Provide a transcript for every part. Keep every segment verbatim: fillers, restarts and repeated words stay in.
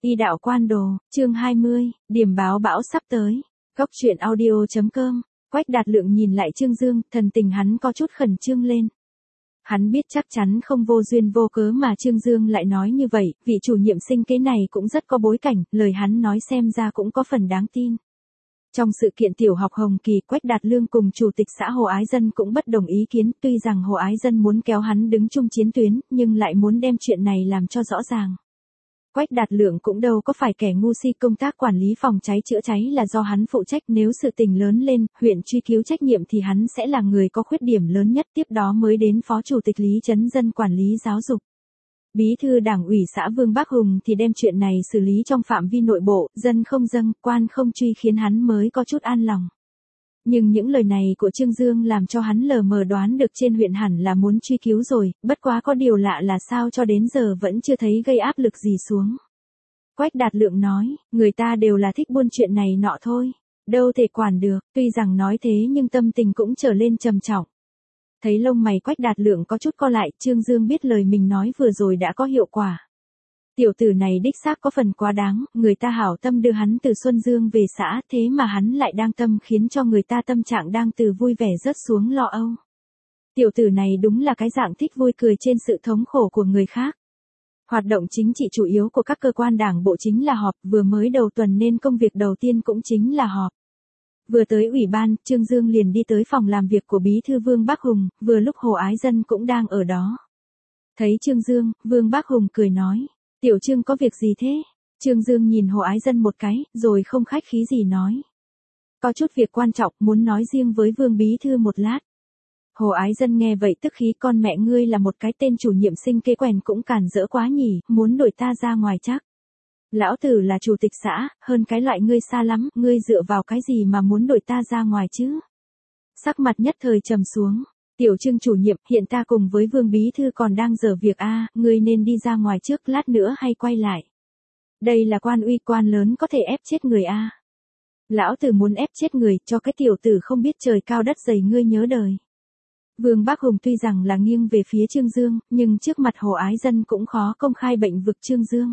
Y đạo quan đồ, chương hai mươi, điểm báo bão sắp tới. Góc truyện audio chấm com. Quách Đạt Lượng nhìn lại Trương Dương, thần tình hắn có chút khẩn trương lên. Hắn biết chắc chắn không vô duyên vô cớ mà Trương Dương lại nói như vậy, vị chủ nhiệm sinh kế này cũng rất có bối cảnh, lời hắn nói xem ra cũng có phần đáng tin. Trong sự kiện tiểu học Hồng Kỳ, Quách Đạt Lương cùng chủ tịch xã Hồ Ái Dân cũng bất đồng ý kiến, tuy rằng Hồ Ái Dân muốn kéo hắn đứng chung chiến tuyến, nhưng lại muốn đem chuyện này làm cho rõ ràng. Quách Đạt Lượng cũng đâu có phải kẻ ngu si, công tác quản lý phòng cháy chữa cháy là do hắn phụ trách, nếu sự tình lớn lên, huyện truy cứu trách nhiệm thì hắn sẽ là người có khuyết điểm lớn nhất, tiếp đó mới đến phó chủ tịch Lý Trấn Dân quản lý giáo dục. Bí thư đảng ủy xã Vương Bắc Hùng thì đem chuyện này xử lý trong phạm vi nội bộ, dân không dâng, quan không truy khiến hắn mới có chút an lòng. Nhưng những lời này của Trương Dương làm cho hắn lờ mờ đoán được trên huyện hẳn là muốn truy cứu rồi, bất quá có điều lạ là sao cho đến giờ vẫn chưa thấy gây áp lực gì xuống. Quách Đạt Lượng nói, người ta đều là thích buôn chuyện này nọ thôi, đâu thể quản được, tuy rằng nói thế nhưng tâm tình cũng trở lên trầm trọng. Thấy lông mày Quách Đạt Lượng có chút co lại, Trương Dương biết lời mình nói vừa rồi đã có hiệu quả. Tiểu tử này đích xác có phần quá đáng, người ta hảo tâm đưa hắn từ Xuân Dương về xã, thế mà hắn lại đang tâm khiến cho người ta tâm trạng đang từ vui vẻ rớt xuống lo âu. Tiểu tử này đúng là cái dạng thích vui cười trên sự thống khổ của người khác. Hoạt động chính trị chủ yếu của các cơ quan đảng bộ chính là họp, vừa mới đầu tuần nên công việc đầu tiên cũng chính là họp. Vừa tới ủy ban, Trương Dương liền đi tới phòng làm việc của bí thư Vương Bắc Hùng, vừa lúc Hồ Ái Dân cũng đang ở đó. Thấy Trương Dương, Vương Bắc Hùng cười nói, tiểu Trương có việc gì thế? Trương Dương nhìn Hồ Ái Dân một cái, rồi không khách khí gì nói. Có chút việc quan trọng, muốn nói riêng với Vương bí thư một lát. Hồ Ái Dân nghe vậy tức khí, con mẹ ngươi là một cái tên chủ nhiệm sinh kế quèn cũng càn rỡ quá nhỉ, muốn đuổi ta ra ngoài chắc. Lão tử là chủ tịch xã, hơn cái loại ngươi xa lắm, ngươi dựa vào cái gì mà muốn đuổi ta ra ngoài chứ? Sắc mặt nhất thời trầm xuống. Tiểu Trương chủ nhiệm, hiện ta cùng với Vương bí thư còn đang dở việc a, à, ngươi nên đi ra ngoài trước, lát nữa hay quay lại. Đây là quan uy, quan lớn có thể ép chết người a. À. Lão tử muốn ép chết người, cho cái tiểu tử không biết trời cao đất dày ngươi nhớ đời. Vương Bắc Hùng tuy rằng là nghiêng về phía Trương Dương, nhưng trước mặt Hồ Ái Dân cũng khó công khai bệnh vực Trương Dương.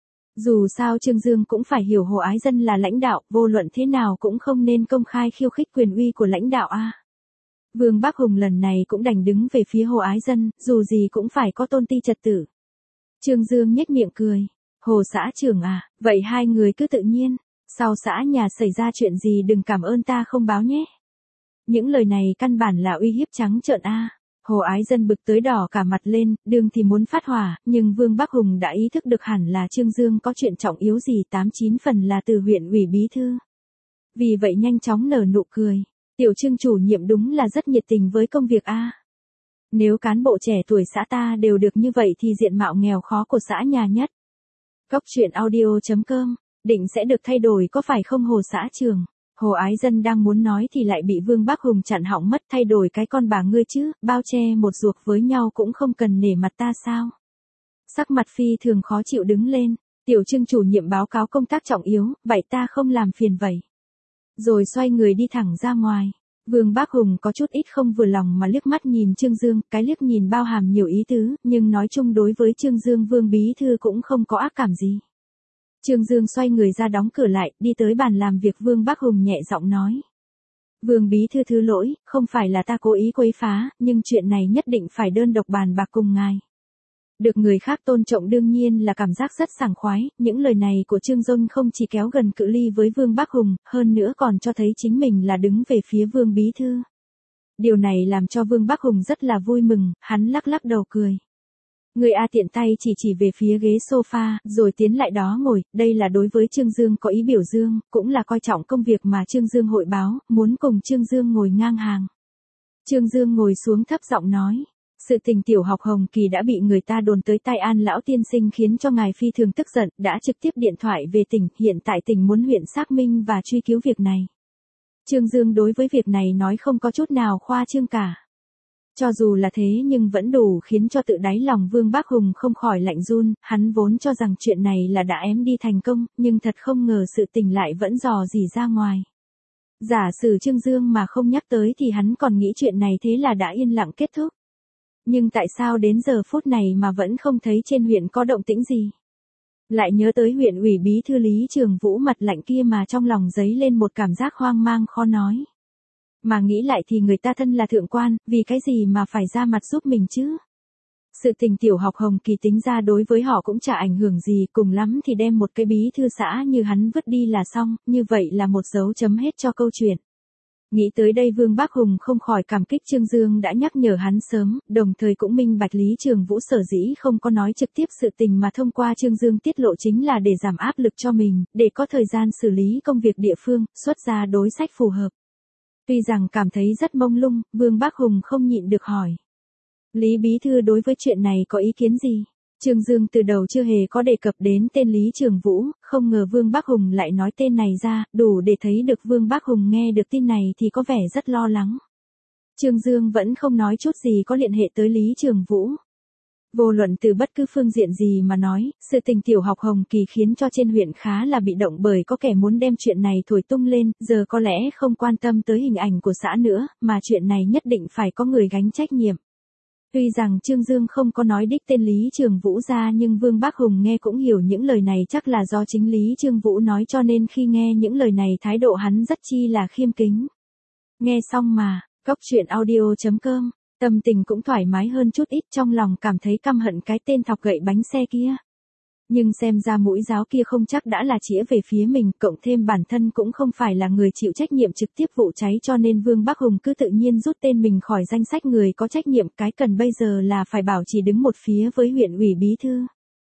Dù sao Trương Dương cũng phải hiểu Hồ Ái Dân là lãnh đạo, vô luận thế nào cũng không nên công khai khiêu khích quyền uy của lãnh đạo a. À. Vương Bắc Hùng lần này cũng đành đứng về phía Hồ Ái Dân, dù gì cũng phải có tôn ti trật tự. Trương Dương nhếch miệng cười, Hồ xã trưởng à, vậy hai người cứ tự nhiên, sau xã nhà xảy ra chuyện gì đừng cảm ơn ta không báo nhé. Những lời này căn bản là uy hiếp trắng trợn a. À. Hồ Ái Dân bực tới đỏ cả mặt lên, đường thì muốn phát hỏa, nhưng Vương Bắc Hùng đã ý thức được hẳn là Trương Dương có chuyện trọng yếu gì, tám chín phần là từ huyện ủy bí thư. Vì vậy nhanh chóng nở nụ cười. Tiểu Trương chủ nhiệm đúng là rất nhiệt tình với công việc a. À. Nếu cán bộ trẻ tuổi xã ta đều được như vậy thì diện mạo nghèo khó của xã nhà nhất. Góc truyện audio chấm com, định sẽ được thay đổi có phải không Hồ xã trưởng? Hồ Ái Dân đang muốn nói thì lại bị Vương Bắc Hùng chặn họng mất, thay đổi cái con bà ngươi chứ, bao che một ruột với nhau cũng không cần nể mặt ta sao? Sắc mặt phi thường khó chịu đứng lên, tiểu Trương chủ nhiệm báo cáo công tác trọng yếu, vậy ta không làm phiền vậy. Rồi xoay người đi thẳng ra ngoài. Vương Bắc Hùng có chút ít không vừa lòng mà liếc mắt nhìn Trương Dương, cái liếc nhìn bao hàm nhiều ý tứ, nhưng nói chung đối với Trương Dương Vương bí thư cũng không có ác cảm gì. Trương Dương xoay người ra đóng cửa lại, đi tới bàn làm việc Vương Bắc Hùng nhẹ giọng nói. Vương bí thư thứ lỗi, không phải là ta cố ý quấy phá, nhưng chuyện này nhất định phải đơn độc bàn bạc cùng ngài. Được người khác tôn trọng đương nhiên là cảm giác rất sảng khoái, những lời này của Trương Dương không chỉ kéo gần cự ly với Vương Bắc Hùng, hơn nữa còn cho thấy chính mình là đứng về phía Vương bí thư. Điều này làm cho Vương Bắc Hùng rất là vui mừng, hắn lắc lắc đầu cười. Người A tiện tay chỉ chỉ về phía ghế sofa, rồi tiến lại đó ngồi, đây là đối với Trương Dương có ý biểu dương, cũng là coi trọng công việc mà Trương Dương hội báo, muốn cùng Trương Dương ngồi ngang hàng. Trương Dương ngồi xuống thấp giọng nói, sự tình tiểu học Hồng Kỳ đã bị người ta đồn tới tai An lão tiên sinh khiến cho ngài phi thường tức giận, đã trực tiếp điện thoại về tỉnh, hiện tại tỉnh muốn huyện xác minh và truy cứu việc này. Trương Dương đối với việc này nói không có chút nào khoa trương cả. Cho dù là thế nhưng vẫn đủ khiến cho tự đáy lòng Vương Bắc Hùng không khỏi lạnh run, hắn vốn cho rằng chuyện này là đã ém đi thành công, nhưng thật không ngờ sự tình lại vẫn dò dỉ ra ngoài. Giả sử Trương Dương mà không nhắc tới thì hắn còn nghĩ chuyện này thế là đã yên lặng kết thúc. Nhưng tại sao đến giờ phút này mà vẫn không thấy trên huyện có động tĩnh gì? Lại nhớ tới huyện ủy bí thư Lý Trường Vũ mặt lạnh kia mà trong lòng dấy lên một cảm giác hoang mang khó nói. Mà nghĩ lại thì người ta thân là thượng quan, vì cái gì mà phải ra mặt giúp mình chứ? Sự tình tiểu học Hồng Kỳ tính ra đối với họ cũng chả ảnh hưởng gì, cùng lắm thì đem một cái bí thư xã như hắn vứt đi là xong, như vậy là một dấu chấm hết cho câu chuyện. Nghĩ tới đây Vương Bác Hùng không khỏi cảm kích Trương Dương đã nhắc nhở hắn sớm, đồng thời cũng minh bạch Lý Trường Vũ sở dĩ không có nói trực tiếp sự tình mà thông qua Trương Dương tiết lộ chính là để giảm áp lực cho mình, để có thời gian xử lý công việc địa phương, xuất ra đối sách phù hợp. Tuy rằng cảm thấy rất mông lung, Vương Bác Hùng không nhịn được hỏi. Lý Bí Thư đối với chuyện này có ý kiến gì? Trương Dương từ đầu chưa hề có đề cập đến tên Lý Trường Vũ, không ngờ Vương Bác Hùng lại nói tên này ra, đủ để thấy được Vương Bác Hùng nghe được tin này thì có vẻ rất lo lắng. Trương Dương vẫn không nói chút gì có liên hệ tới Lý Trường Vũ. Vô luận từ bất cứ phương diện gì mà nói, sự tình tiểu học Hồng Kỳ khiến cho trên huyện khá là bị động bởi có kẻ muốn đem chuyện này thổi tung lên, giờ có lẽ không quan tâm tới hình ảnh của xã nữa, mà chuyện này nhất định phải có người gánh trách nhiệm. Tuy rằng Trương Dương không có nói đích tên Lý Trường Vũ ra nhưng Vương Bác Hùng nghe cũng hiểu những lời này chắc là do chính Lý Trường Vũ nói cho nên khi nghe những lời này thái độ hắn rất chi là khiêm kính. Nghe xong mà, Cóc Truyện Audio chấm com, tâm tình cũng thoải mái hơn chút ít trong lòng cảm thấy căm hận cái tên thọc gậy bánh xe kia. Nhưng xem ra mũi giáo kia không chắc đã là chĩa về phía mình, cộng thêm bản thân cũng không phải là người chịu trách nhiệm trực tiếp vụ cháy cho nên Vương Bác Hùng cứ tự nhiên rút tên mình khỏi danh sách người có trách nhiệm, cái cần bây giờ là phải bảo trì đứng một phía với huyện ủy bí thư.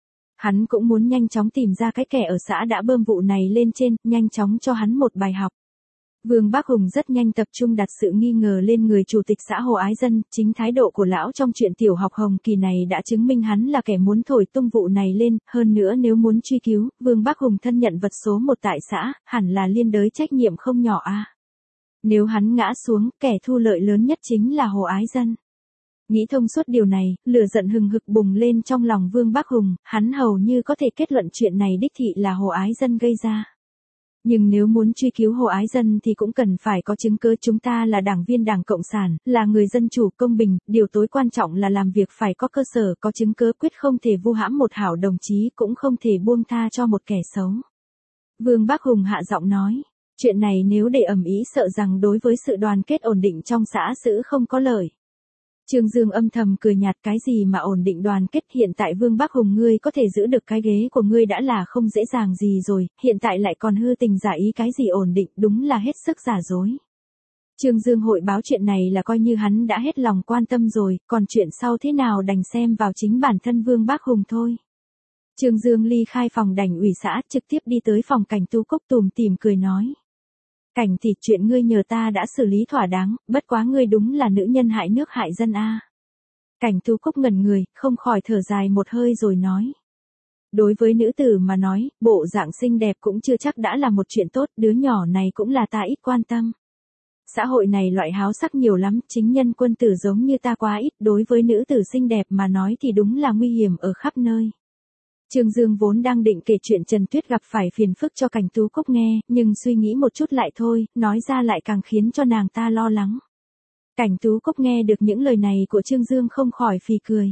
Hắn cũng muốn nhanh chóng tìm ra cái kẻ ở xã đã bơm vụ này lên trên, nhanh chóng cho hắn một bài học. Vương Bác Hùng rất nhanh tập trung đặt sự nghi ngờ lên người chủ tịch xã Hồ Ái Dân, chính thái độ của lão trong chuyện tiểu học Hồng Kỳ này đã chứng minh hắn là kẻ muốn thổi tung vụ này lên, hơn nữa nếu muốn truy cứu, Vương Bác Hùng thân nhận vật số một tại xã, hẳn là liên đới trách nhiệm không nhỏ a. À. Nếu hắn ngã xuống, kẻ thu lợi lớn nhất chính là Hồ Ái Dân. Nghĩ thông suốt điều này, lửa giận hừng hực bùng lên trong lòng Vương Bác Hùng, hắn hầu như có thể kết luận chuyện này đích thị là Hồ Ái Dân gây ra. Nhưng nếu muốn truy cứu Hồ Ái Dân thì cũng cần phải có chứng cứ, chúng ta là đảng viên Đảng Cộng sản, là người dân chủ công bình, điều tối quan trọng là làm việc phải có cơ sở, có chứng cứ, quyết không thể vu hãm một hảo đồng chí, cũng không thể buông tha cho một kẻ xấu. Vương Bác Hùng hạ giọng nói, chuyện này nếu để ầm ĩ sợ rằng đối với sự đoàn kết ổn định trong xã xứ không có lợi. Trương Dương âm thầm cười nhạt, cái gì mà ổn định đoàn kết, hiện tại Vương Bác Hùng ngươi có thể giữ được cái ghế của ngươi đã là không dễ dàng gì rồi, hiện tại lại còn hư tình giả ý cái gì ổn định, đúng là hết sức giả dối. Trương Dương hội báo chuyện này là coi như hắn đã hết lòng quan tâm rồi, còn chuyện sau thế nào đành xem vào chính bản thân Vương Bác Hùng thôi. Trương Dương ly khai phòng Đảng ủy xã, trực tiếp đi tới phòng Cảnh Tú Cúc tùm tìm cười nói. Cảnh thì chuyện ngươi nhờ ta đã xử lý thỏa đáng, bất quá ngươi đúng là nữ nhân hại nước hại dân a. À. Cảnh Tú Cúc ngẩn người, không khỏi thở dài một hơi rồi nói. Đối với nữ tử mà nói, bộ dạng xinh đẹp cũng chưa chắc đã là một chuyện tốt, đứa nhỏ này cũng là ta ít quan tâm. Xã hội này loại háo sắc nhiều lắm, chính nhân quân tử giống như ta quá ít, đối với nữ tử xinh đẹp mà nói thì đúng là nguy hiểm ở khắp nơi. Trương Dương vốn đang định kể chuyện Trần Tuyết gặp phải phiền phức cho Cảnh Tú Cúc nghe, nhưng suy nghĩ một chút lại thôi, nói ra lại càng khiến cho nàng ta lo lắng. Cảnh Tú Cúc nghe được những lời này của Trương Dương không khỏi phì cười.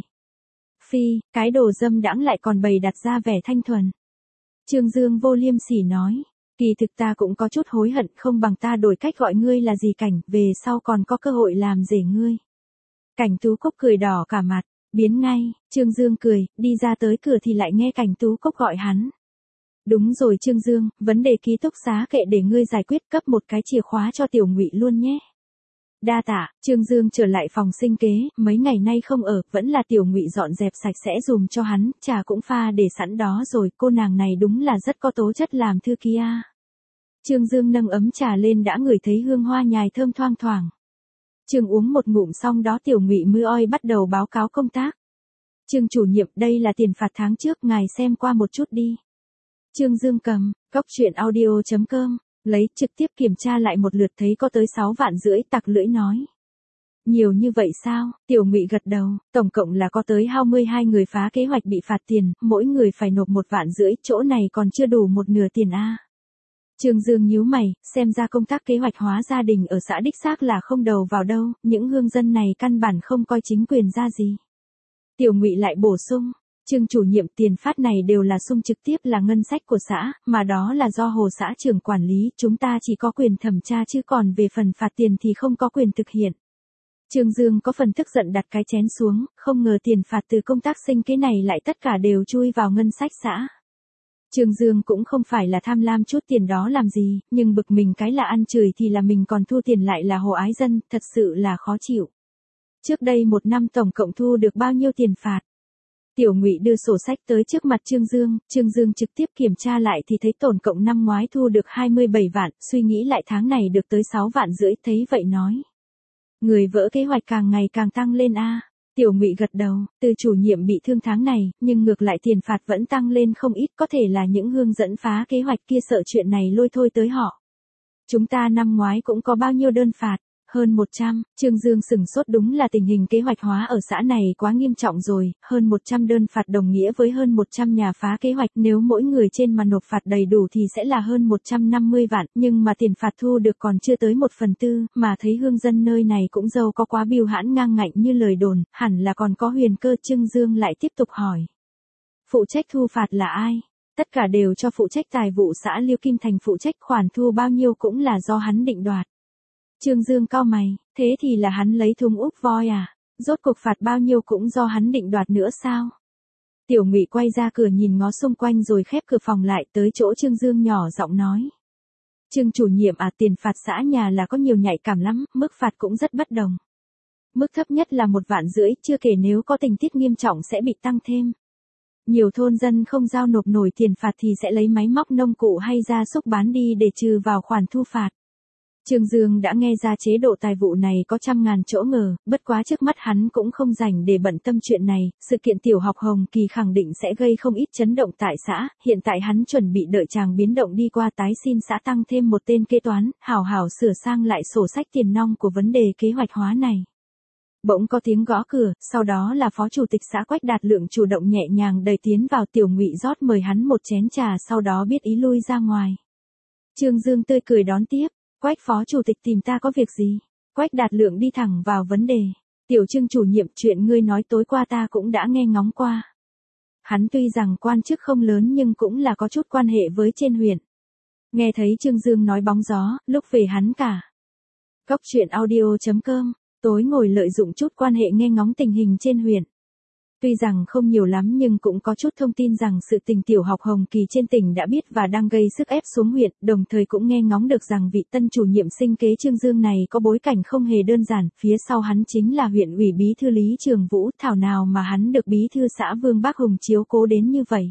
Phi, cái đồ dâm đãng lại còn bày đặt ra vẻ thanh thuần. Trương Dương vô liêm sỉ nói, kỳ thực ta cũng có chút hối hận, không bằng ta đổi cách gọi ngươi là gì Cảnh, về sau còn có cơ hội làm rể ngươi. Cảnh Tú Cúc cười đỏ cả mặt. Biến ngay, Trương Dương cười, đi ra tới cửa thì lại nghe Cảnh Tú Cúc gọi hắn. Đúng rồi Trương Dương, vấn đề ký túc xá kệ để ngươi giải quyết, cấp một cái chìa khóa cho Tiểu Ngụy luôn nhé. Đa tạ, Trương Dương trở lại phòng sinh kế, mấy ngày nay không ở, vẫn là Tiểu Ngụy dọn dẹp sạch sẽ dùm cho hắn, trà cũng pha để sẵn đó rồi, cô nàng này đúng là rất có tố chất làm thư ký a. Trương Dương nâng ấm trà lên đã ngửi thấy hương hoa nhài thơm thoang thoảng. Trương uống một ngụm xong đó Tiểu Ngụy mưa oi bắt đầu báo cáo công tác. Trương chủ nhiệm, đây là tiền phạt tháng trước, ngài xem qua một chút đi. Trương Dương cầm, Cóc Truyện Audio chấm com, lấy trực tiếp kiểm tra lại một lượt thấy có tới sáu vạn rưỡi, tặc lưỡi nói. Nhiều như vậy sao? Tiểu Ngụy gật đầu, tổng cộng là có tới hai mươi hai người phá kế hoạch bị phạt tiền, mỗi người phải nộp một vạn rưỡi, chỗ này còn chưa đủ một nửa tiền a. Trương Dương nhíu mày, xem ra công tác kế hoạch hóa gia đình ở xã đích xác là không đầu vào đâu, những hương dân này căn bản không coi chính quyền ra gì. Tiểu Ngụy lại bổ sung, Trương chủ nhiệm, tiền phát này đều là sung trực tiếp là ngân sách của xã, mà đó là do Hồ xã trưởng quản lý, chúng ta chỉ có quyền thẩm tra chứ còn về phần phạt tiền thì không có quyền thực hiện. Trương Dương có phần tức giận đặt cái chén xuống, không ngờ tiền phạt từ công tác sinh kế này lại tất cả đều chui vào ngân sách xã. Trương Dương cũng không phải là tham lam chút tiền đó làm gì, nhưng bực mình cái là ăn chửi thì là mình còn thu tiền lại là Hồ Ái Dân, thật sự là khó chịu. Trước đây một năm tổng cộng thu được bao nhiêu tiền phạt? Tiểu Ngụy đưa sổ sách tới trước mặt Trương Dương, Trương Dương trực tiếp kiểm tra lại thì thấy tổng cộng năm ngoái thu được hai mươi bảy vạn, suy nghĩ lại tháng này được tới sáu vạn rưỡi, thấy vậy nói. Người vỡ kế hoạch càng ngày càng tăng lên a. Tiểu Ngụy gật đầu, từ chủ nhiệm bị thương tháng này, nhưng ngược lại tiền phạt vẫn tăng lên không ít, có thể là những hướng dẫn phá kế hoạch kia sợ chuyện này lôi thôi tới họ. Chúng ta năm ngoái cũng có bao nhiêu đơn phạt? Hơn một trăm, Trương Dương sửng sốt, đúng là tình hình kế hoạch hóa ở xã này quá nghiêm trọng rồi, hơn một trăm đơn phạt đồng nghĩa với hơn một trăm nhà phá kế hoạch, nếu mỗi người trên mà nộp phạt đầy đủ thì sẽ là hơn một trăm năm mươi vạn, nhưng mà tiền phạt thu được còn chưa tới một phần tư, mà thấy hương dân nơi này cũng giàu có quá bưu hãn ngang ngạnh như lời đồn, hẳn là còn có huyền cơ. Trương Dương lại tiếp tục hỏi. Phụ trách thu phạt là ai? Tất cả đều cho phụ trách tài vụ xã Liêu Kim Thành phụ trách, khoản thu bao nhiêu cũng là do hắn định đoạt. Trương Dương cau mày, thế thì là hắn lấy thùng úp voi à? Rốt cuộc phạt bao nhiêu cũng do hắn định đoạt nữa sao? Tiểu Ngụy quay ra cửa nhìn ngó xung quanh rồi khép cửa phòng lại, tới chỗ Trương Dương nhỏ giọng nói. Trương chủ nhiệm à, tiền phạt xã nhà là có nhiều nhạy cảm lắm, mức phạt cũng rất bất đồng. Mức thấp nhất là một vạn rưỡi, chưa kể nếu có tình tiết nghiêm trọng sẽ bị tăng thêm. Nhiều thôn dân không giao nộp nổi tiền phạt thì sẽ lấy máy móc nông cụ hay gia súc bán đi để trừ vào khoản thu phạt. Trương Dương đã nghe ra chế độ tài vụ này có trăm ngàn chỗ ngờ, bất quá trước mắt hắn cũng không rảnh để bận tâm chuyện này, sự kiện tiểu học Hồng Kỳ khẳng định sẽ gây không ít chấn động tại xã, hiện tại hắn chuẩn bị đợi chàng biến động đi qua tái xin xã tăng thêm một tên kế toán, hảo hảo sửa sang lại sổ sách tiền nong của vấn đề kế hoạch hóa này. Bỗng có tiếng gõ cửa, sau đó là phó chủ tịch xã Quách Đạt Lượng chủ động nhẹ nhàng đẩy tiến vào. Tiểu Ngụy rót mời hắn một chén trà, sau đó biết ý lui ra ngoài. Trương Dương tươi cười đón tiếp. Quách phó chủ tịch tìm ta có việc gì? Quách Đạt Lượng đi thẳng vào vấn đề. Tiểu Trương chủ nhiệm, chuyện ngươi nói tối qua ta cũng đã nghe ngóng qua. Hắn tuy rằng quan chức không lớn nhưng cũng là có chút quan hệ với trên huyện. Nghe thấy Trương Dương nói bóng gió, lúc về hắn cả. Góc truyện audio chấm com, tối ngồi lợi dụng chút quan hệ nghe ngóng tình hình trên huyện. Tuy rằng không nhiều lắm nhưng cũng có chút thông tin rằng sự tình tiểu học Hồng Kỳ trên tỉnh đã biết và đang gây sức ép xuống huyện, đồng thời cũng nghe ngóng được rằng vị tân chủ nhiệm sinh kế Trương Dương này có bối cảnh không hề đơn giản, phía sau hắn chính là huyện ủy bí thư Lý Trường Vũ, thảo nào mà hắn được bí thư xã Vương Bác Hùng chiếu cố đến như vậy.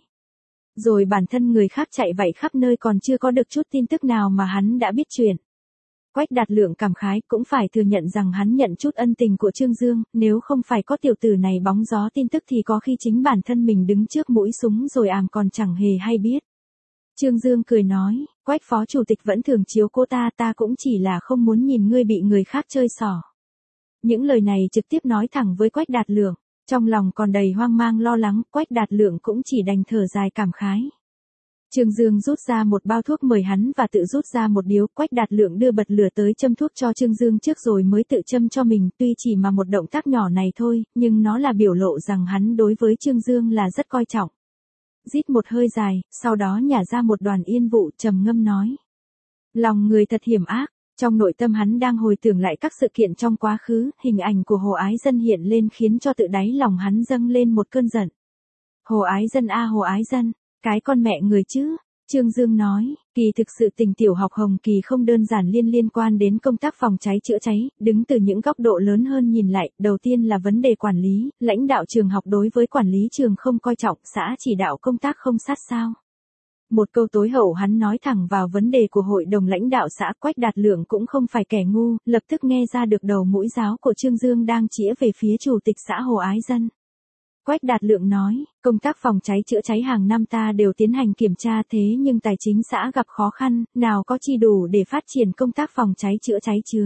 Rồi bản thân người khác chạy vậy khắp nơi còn chưa có được chút tin tức nào mà hắn đã biết chuyện. Quách Đạt Lượng cảm khái, cũng phải thừa nhận rằng hắn nhận chút ân tình của Trương Dương, nếu không phải có tiểu tử này bóng gió tin tức thì có khi chính bản thân mình đứng trước mũi súng rồi àm còn chẳng hề hay biết. Trương Dương cười nói, Quách phó chủ tịch vẫn thường chiếu cô ta, ta cũng chỉ là không muốn nhìn ngươi bị người khác chơi xỏ. Những lời này trực tiếp nói thẳng với Quách Đạt Lượng, trong lòng còn đầy hoang mang lo lắng, Quách Đạt Lượng cũng chỉ đành thở dài cảm khái. Trương Dương rút ra một bao thuốc mời hắn và tự rút ra một điếu. Quách Đạt Lượng đưa bật lửa tới châm thuốc cho Trương Dương trước rồi mới tự châm cho mình, tuy chỉ mà một động tác nhỏ này thôi, nhưng nó là biểu lộ rằng hắn đối với Trương Dương là rất coi trọng. Rít một hơi dài, sau đó nhả ra một đoàn yên vụ, trầm ngâm nói. Lòng người thật hiểm ác, trong nội tâm hắn đang hồi tưởng lại các sự kiện trong quá khứ, hình ảnh của Hồ Ái Dân hiện lên khiến cho tự đáy lòng hắn dâng lên một cơn giận. Hồ Ái Dân a Hồ Ái Dân. Cái con mẹ người chứ, Trương Dương nói, kỳ thực sự tình tiểu học Hồng Kỳ không đơn giản liên liên quan đến công tác phòng cháy chữa cháy, đứng từ những góc độ lớn hơn nhìn lại, đầu tiên là vấn đề quản lý, lãnh đạo trường học đối với quản lý trường không coi trọng, xã chỉ đạo công tác không sát sao. Một câu tối hậu hắn nói thẳng vào vấn đề của hội đồng lãnh đạo xã. Quách Đạt Lượng cũng không phải kẻ ngu, lập tức nghe ra được đầu mũi giáo của Trương Dương đang chĩa về phía chủ tịch xã Hồ Ái Dân. Quách Đạt Lượng nói, công tác phòng cháy chữa cháy hàng năm ta đều tiến hành kiểm tra, thế nhưng tài chính xã gặp khó khăn, nào có chi đủ để phát triển công tác phòng cháy chữa cháy chứa.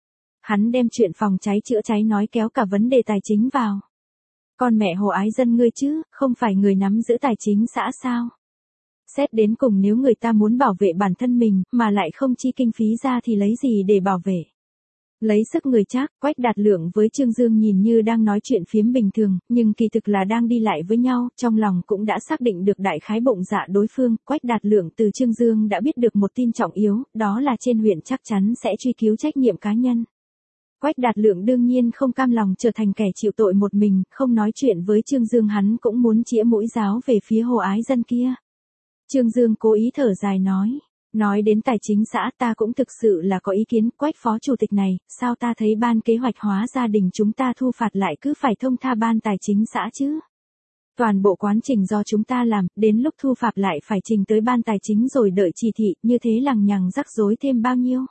Hắn đem chuyện phòng cháy chữa cháy nói kéo cả vấn đề tài chính vào. Con mẹ Hồ Ái Dân ngươi chứ, không phải người nắm giữ tài chính xã sao? Xét đến cùng nếu người ta muốn bảo vệ bản thân mình, mà lại không chi kinh phí ra thì lấy gì để bảo vệ? Lấy sức người Trác, Quách Đạt Lượng với Trương Dương nhìn như đang nói chuyện phiếm bình thường, nhưng kỳ thực là đang đi lại với nhau, trong lòng cũng đã xác định được đại khái bụng dạ đối phương. Quách Đạt Lượng từ Trương Dương đã biết được một tin trọng yếu, đó là trên huyện chắc chắn sẽ truy cứu trách nhiệm cá nhân. Quách Đạt Lượng đương nhiên không cam lòng trở thành kẻ chịu tội một mình, không nói chuyện với Trương Dương, hắn cũng muốn chĩa mũi giáo về phía Hồ Ái Dân kia. Trương Dương cố ý thở dài nói. Nói đến tài chính xã, ta cũng thực sự là có ý kiến. Quách phó chủ tịch này, sao ta thấy ban kế hoạch hóa gia đình chúng ta thu phạt lại cứ phải thông tha ban tài chính xã chứ? Toàn bộ quá trình do chúng ta làm, đến lúc thu phạt lại phải trình tới ban tài chính rồi đợi chỉ thị, như thế lằng nhằng rắc rối thêm bao nhiêu?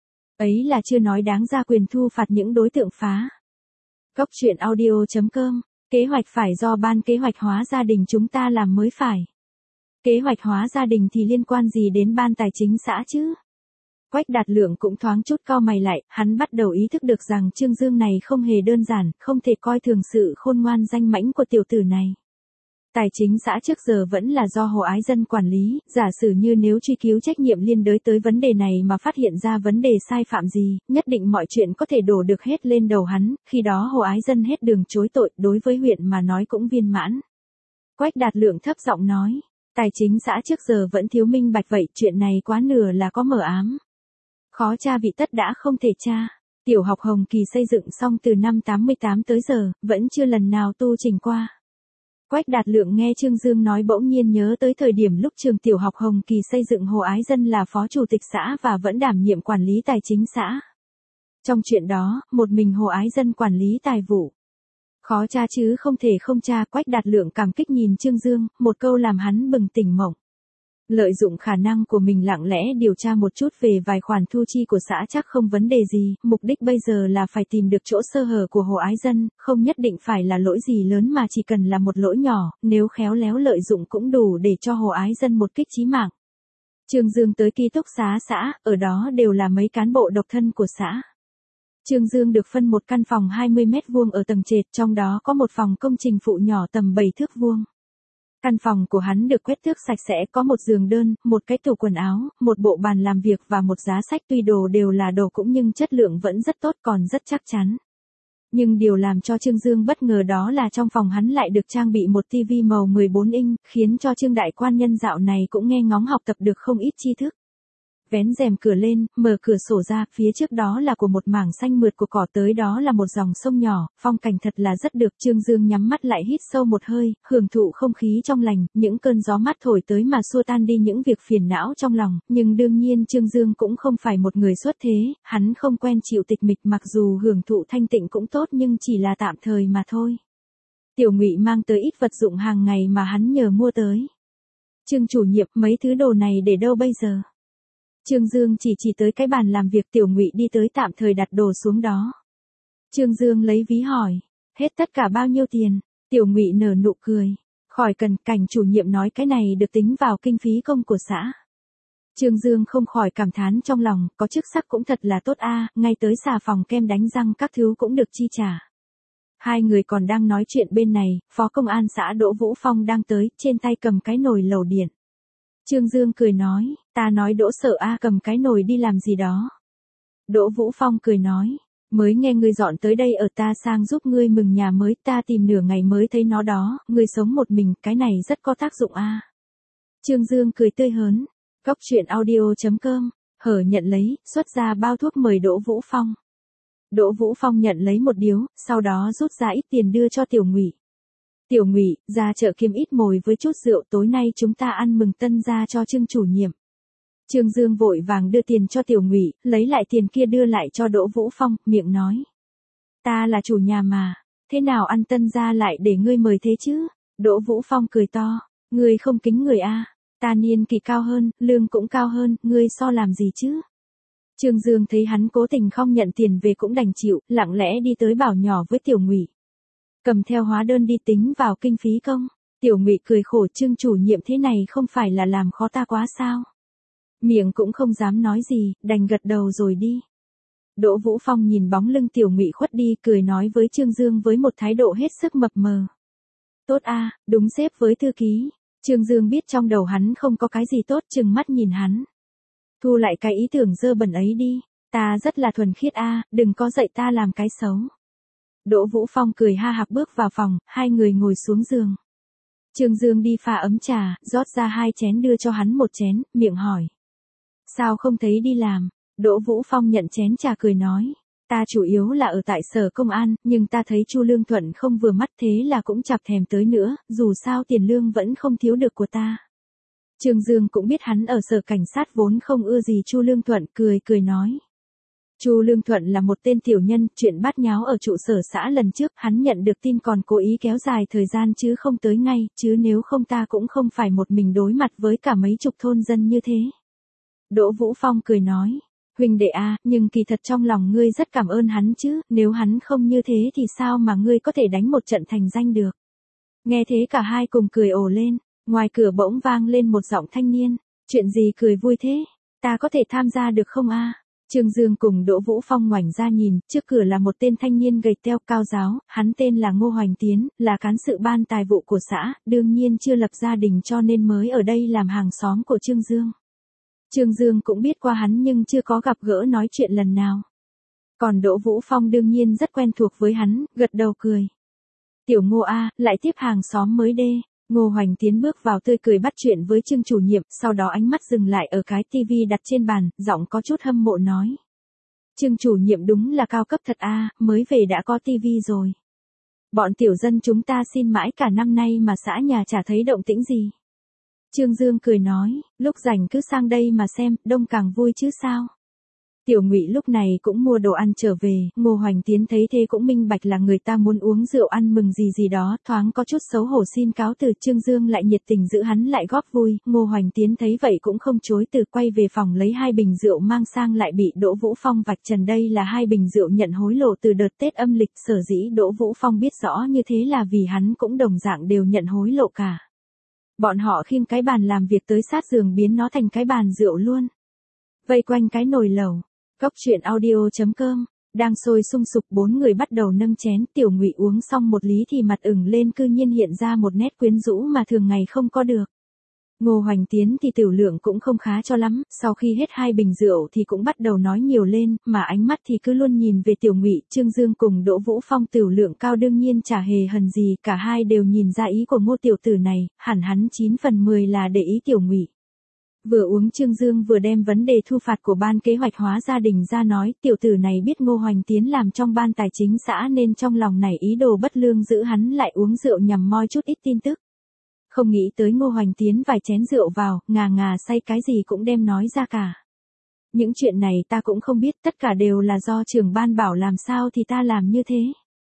Ấy là chưa nói đáng ra quyền thu phạt những đối tượng phá. Cốc truyện audio chấm com, kế hoạch phải do ban kế hoạch hóa gia đình chúng ta làm mới phải. Kế hoạch hóa gia đình thì liên quan gì đến ban tài chính xã chứ? Quách Đạt Lượng cũng thoáng chút cau mày lại, hắn bắt đầu ý thức được rằng Trương Dương này không hề đơn giản, không thể coi thường sự khôn ngoan danh mãnh của tiểu tử này. Tài chính xã trước giờ vẫn là do Hồ Ái Dân quản lý, giả sử như nếu truy cứu trách nhiệm liên đới tới vấn đề này mà phát hiện ra vấn đề sai phạm gì, nhất định mọi chuyện có thể đổ được hết lên đầu hắn, khi đó Hồ Ái Dân hết đường chối tội, đối với huyện mà nói cũng viên mãn. Quách Đạt Lượng thấp giọng nói. Tài chính xã trước giờ vẫn thiếu minh bạch vậy, chuyện này quá nửa là có mờ ám. Khó tra vị tất đã không thể tra. Tiểu học Hồng Kỳ xây dựng xong từ năm tám mươi tám tới giờ, vẫn chưa lần nào tu trình qua. Quách Đạt Lượng nghe Trương Dương nói bỗng nhiên nhớ tới thời điểm lúc trường tiểu học Hồng Kỳ xây dựng Hồ Ái Dân là phó chủ tịch xã và vẫn đảm nhiệm quản lý tài chính xã. Trong chuyện đó, một mình Hồ Ái Dân quản lý tài vụ. Khó tra chứ không thể không tra. Quách Đạt Lượng cảm kích nhìn Trương Dương, một câu làm hắn bừng tỉnh mộng. Lợi dụng khả năng của mình lặng lẽ điều tra một chút về vài khoản thu chi của xã chắc không vấn đề gì, mục đích bây giờ là phải tìm được chỗ sơ hở của Hồ Ái Dân, không nhất định phải là lỗi gì lớn mà chỉ cần là một lỗi nhỏ, nếu khéo léo lợi dụng cũng đủ để cho Hồ Ái Dân một kích chí mạng. Trương Dương tới ký túc xá xã, ở đó đều là mấy cán bộ độc thân của xã. Trương Dương được phân một căn phòng hai mươi mét vuông ở tầng trệt, trong đó có một phòng công trình phụ nhỏ tầm bảy thước vuông. Căn phòng của hắn được quét tước sạch sẽ, có một giường đơn, một cái tủ quần áo, một bộ bàn làm việc và một giá sách, tuy đồ đều là đồ cũ nhưng chất lượng vẫn rất tốt, còn rất chắc chắn. Nhưng điều làm cho Trương Dương bất ngờ đó là trong phòng hắn lại được trang bị một tivi màu mười bốn inch, khiến cho Trương đại quan nhân dạo này cũng nghe ngóng học tập được không ít tri thức. Vén rèm cửa lên, mở cửa sổ ra, phía trước đó là của một mảng xanh mượt của cỏ, tới đó là một dòng sông nhỏ, phong cảnh thật là rất được. Trương Dương nhắm mắt lại hít sâu một hơi, hưởng thụ không khí trong lành, những cơn gió mát thổi tới mà xua tan đi những việc phiền não trong lòng, nhưng đương nhiên Trương Dương cũng không phải một người xuất thế, hắn không quen chịu tịch mịch, mặc dù hưởng thụ thanh tịnh cũng tốt nhưng chỉ là tạm thời mà thôi. Tiểu Ngụy mang tới ít vật dụng hàng ngày mà hắn nhờ mua tới. Trương chủ nhiệm, mấy thứ đồ này để đâu bây giờ? Trương Dương chỉ chỉ tới cái bàn làm việc. Tiểu Ngụy đi tới tạm thời đặt đồ xuống đó. Trương Dương lấy ví hỏi, hết tất cả bao nhiêu tiền? Tiểu Ngụy nở nụ cười, khỏi cần, Cảnh chủ nhiệm nói cái này được tính vào kinh phí công của xã. Trương Dương không khỏi cảm thán trong lòng, có chức sắc cũng thật là tốt a, ngay tới xà phòng kem đánh răng các thứ cũng được chi trả. Hai người còn đang nói chuyện bên này, phó công an xã Đỗ Vũ Phong đang tới, trên tay cầm cái nồi lẩu điện. Trương Dương cười nói, ta nói Đỗ sợ a, cầm cái nồi đi làm gì đó. Đỗ Vũ Phong cười nói, mới nghe ngươi dọn tới đây ở, ta sang giúp ngươi mừng nhà mới, ta tìm nửa ngày mới thấy nó đó, ngươi sống một mình, cái này rất có tác dụng a. Trương Dương cười tươi hớn. Cốc truyện audio chấm com, hở nhận lấy, xuất ra bao thuốc mời Đỗ Vũ Phong. Đỗ Vũ Phong nhận lấy một điếu, sau đó rút ra ít tiền đưa cho Tiểu Ngụy. Tiểu Ngụy, ra chợ kiếm ít mồi với chút rượu, tối nay chúng ta ăn mừng tân gia cho Trương chủ nhiệm. Trương Dương vội vàng đưa tiền cho Tiểu Ngụy, lấy lại tiền kia đưa lại cho Đỗ Vũ Phong, miệng nói. Ta là chủ nhà mà, thế nào ăn tân gia lại để ngươi mời thế chứ? Đỗ Vũ Phong cười to, ngươi không kính người a, ta niên kỷ cao hơn, lương cũng cao hơn, ngươi so làm gì chứ? Trương Dương thấy hắn cố tình không nhận tiền về cũng đành chịu, lặng lẽ đi tới bảo nhỏ với Tiểu Ngụy. Cầm theo hóa đơn đi tính vào kinh phí công. Tiểu Ngụy cười khổ, Trương chủ nhiệm thế này không phải là làm khó ta quá sao? Miệng cũng không dám nói gì, đành gật đầu rồi đi. Đỗ Vũ Phong nhìn bóng lưng Tiểu Ngụy khuất đi, cười nói với Trương Dương với một thái độ hết sức mập mờ. Tốt a, đúng xếp với thư ký. Trương Dương biết trong đầu hắn không có cái gì tốt, trừng mắt nhìn hắn. Thu lại cái ý tưởng dơ bẩn ấy đi, Ta rất là thuần khiết a, đừng có dạy ta làm cái xấu. Đỗ Vũ Phong cười ha hạc bước vào phòng, hai người ngồi xuống giường. Trương Dương đi pha ấm trà, rót ra hai chén đưa cho hắn một chén, miệng hỏi. Sao không thấy đi làm? Đỗ Vũ Phong nhận chén trà cười nói. Ta chủ yếu là ở tại sở công an, nhưng ta thấy Chu Lương Thuận không vừa mắt thế là cũng chọc thèm tới nữa, dù sao tiền lương vẫn không thiếu được của ta. Trương Dương cũng biết hắn ở sở cảnh sát vốn không ưa gì Chu Lương Thuận, cười cười nói. Chu Lương Thuận là một tên tiểu nhân, chuyện bát nháo ở trụ sở xã lần trước, hắn nhận được tin còn cố ý kéo dài thời gian chứ không tới ngay, chứ nếu không ta cũng không phải một mình đối mặt với cả mấy chục thôn dân như thế. Đỗ Vũ Phong cười nói, huynh đệ a, nhưng kỳ thật trong lòng ngươi rất cảm ơn hắn chứ, nếu hắn không như thế thì sao mà ngươi có thể đánh một trận thành danh được. Nghe thế cả hai cùng cười ồ lên, ngoài cửa bỗng vang lên một giọng thanh niên, chuyện gì cười vui thế, ta có thể tham gia được không a? Trương Dương cùng Đỗ Vũ Phong ngoảnh ra nhìn, trước cửa là một tên thanh niên gầy teo cao ráo, hắn tên là Ngô Hoành Tiến, là cán sự ban tài vụ của xã, đương nhiên chưa lập gia đình cho nên mới ở đây làm hàng xóm của Trương Dương. Trương Dương cũng biết qua hắn nhưng chưa có gặp gỡ nói chuyện lần nào. Còn Đỗ Vũ Phong đương nhiên rất quen thuộc với hắn, gật đầu cười. Tiểu Ngô a, lại tiếp hàng xóm mới đê. Ngô Hoành Tiến bước vào tươi cười bắt chuyện với Trương chủ nhiệm, sau đó ánh mắt dừng lại ở cái tivi đặt trên bàn, giọng có chút hâm mộ nói. Trương chủ nhiệm đúng là cao cấp thật a, mới về đã có tivi rồi. Bọn tiểu dân chúng ta xin mãi cả năm nay mà xã nhà chả thấy động tĩnh gì. Trương Dương cười nói, lúc rảnh cứ sang đây mà xem, đông càng vui chứ sao. Tiểu Ngụy lúc này cũng mua đồ ăn trở về, Ngô Hoành Tiến thấy thế cũng minh bạch là người ta muốn uống rượu ăn mừng gì gì đó, thoáng có chút xấu hổ xin cáo từ. Trương Dương lại nhiệt tình giữ hắn lại góp vui, Ngô Hoành Tiến thấy vậy cũng không chối từ, quay về phòng lấy hai bình rượu mang sang lại bị Đỗ Vũ Phong vạch trần đây là hai bình rượu nhận hối lộ từ đợt Tết âm lịch, sở dĩ Đỗ Vũ Phong biết rõ như thế là vì hắn cũng đồng dạng đều nhận hối lộ cả. Bọn họ khiêng cái bàn làm việc tới sát giường biến nó thành cái bàn rượu luôn. Vây quanh cái nồi lẩu. Cốc truyện audio chấm com, đang sôi sung sục bốn người bắt đầu nâng chén, Tiểu Ngụy uống xong một lý thì mặt ửng lên cư nhiên hiện ra một nét quyến rũ mà thường ngày không có được. Ngô Hoành Tiến thì tiểu lượng cũng không khá cho lắm, sau khi hết hai bình rượu thì cũng bắt đầu nói nhiều lên, mà ánh mắt thì cứ luôn nhìn về Tiểu Ngụy. Trương Dương cùng Đỗ Vũ Phong tiểu lượng cao đương nhiên chả hề hần gì, cả hai đều nhìn ra ý của Ngô tiểu tử này, hẳn hắn chín phần mười là để ý Tiểu Ngụy. Vừa uống Trương Dương vừa đem vấn đề thu phạt của ban kế hoạch hóa gia đình ra nói, tiểu tử này biết Ngô Hoành Tiến làm trong ban tài chính xã nên trong lòng này ý đồ bất lương giữ hắn lại uống rượu nhằm moi chút ít tin tức. Không nghĩ tới Ngô Hoành Tiến vài chén rượu vào, ngà ngà say cái gì cũng đem nói ra cả. Những chuyện này ta cũng không biết, tất cả đều là do trưởng ban bảo làm sao thì ta làm như thế.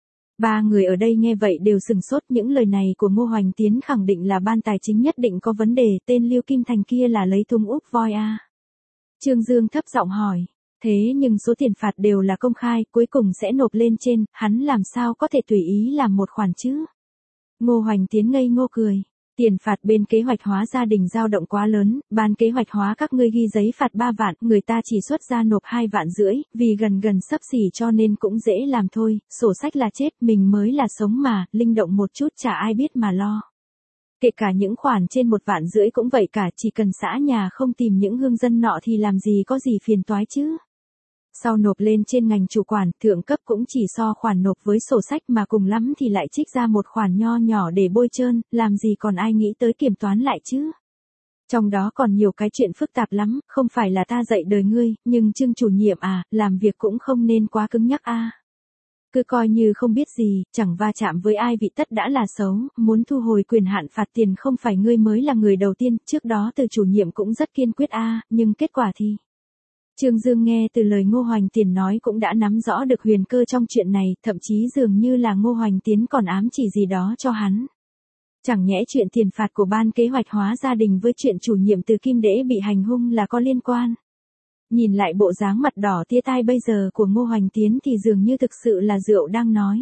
Ba người ở đây nghe vậy đều sừng sốt, những lời này của Ngô Hoành Tiến khẳng định là ban tài chính nhất định có vấn đề, tên Liêu Kim Thành kia là lấy thùng úp voi a. Trương Dương thấp giọng hỏi, thế nhưng số tiền phạt đều là công khai, cuối cùng sẽ nộp lên trên, hắn làm sao có thể tùy ý làm một khoản chứ? Ngô Hoành Tiến ngây ngô cười. Tiền phạt bên kế hoạch hóa gia đình dao động quá lớn, ban kế hoạch hóa các ngươi ghi giấy phạt ba vạn, người ta chỉ xuất ra nộp hai vạn rưỡi, vì gần gần xấp xỉ cho nên cũng dễ làm thôi, sổ sách là chết, mình mới là sống mà, linh động một chút chả ai biết mà lo. Kể cả những khoản trên một vạn rưỡi cũng vậy cả, chỉ cần xã nhà không tìm những hương dân nọ thì làm gì có gì phiền toái chứ. Sau nộp lên trên ngành chủ quản, thượng cấp cũng chỉ so khoản nộp với sổ sách mà cùng lắm thì lại trích ra một khoản nho nhỏ để bôi trơn, làm gì còn ai nghĩ tới kiểm toán lại chứ. Trong đó còn nhiều cái chuyện phức tạp lắm, không phải là ta dạy đời ngươi, nhưng Trương chủ nhiệm à, làm việc cũng không nên quá cứng nhắc a. Cứ coi như không biết gì, chẳng va chạm với ai vị tất đã là xấu, muốn thu hồi quyền hạn phạt tiền không phải ngươi mới là người đầu tiên, trước đó từ chủ nhiệm cũng rất kiên quyết a, nhưng kết quả thì... Trương Dương nghe từ lời Ngô Hoành Tiến nói cũng đã nắm rõ được huyền cơ trong chuyện này, thậm chí dường như là Ngô Hoành Tiến còn ám chỉ gì đó cho hắn. Chẳng nhẽ chuyện tiền phạt của ban kế hoạch hóa gia đình với chuyện chủ nhiệm Từ Kim Đễ bị hành hung là có liên quan. Nhìn lại bộ dáng mặt đỏ tia tai bây giờ của Ngô Hoành Tiến thì dường như thực sự là rượu đang nói.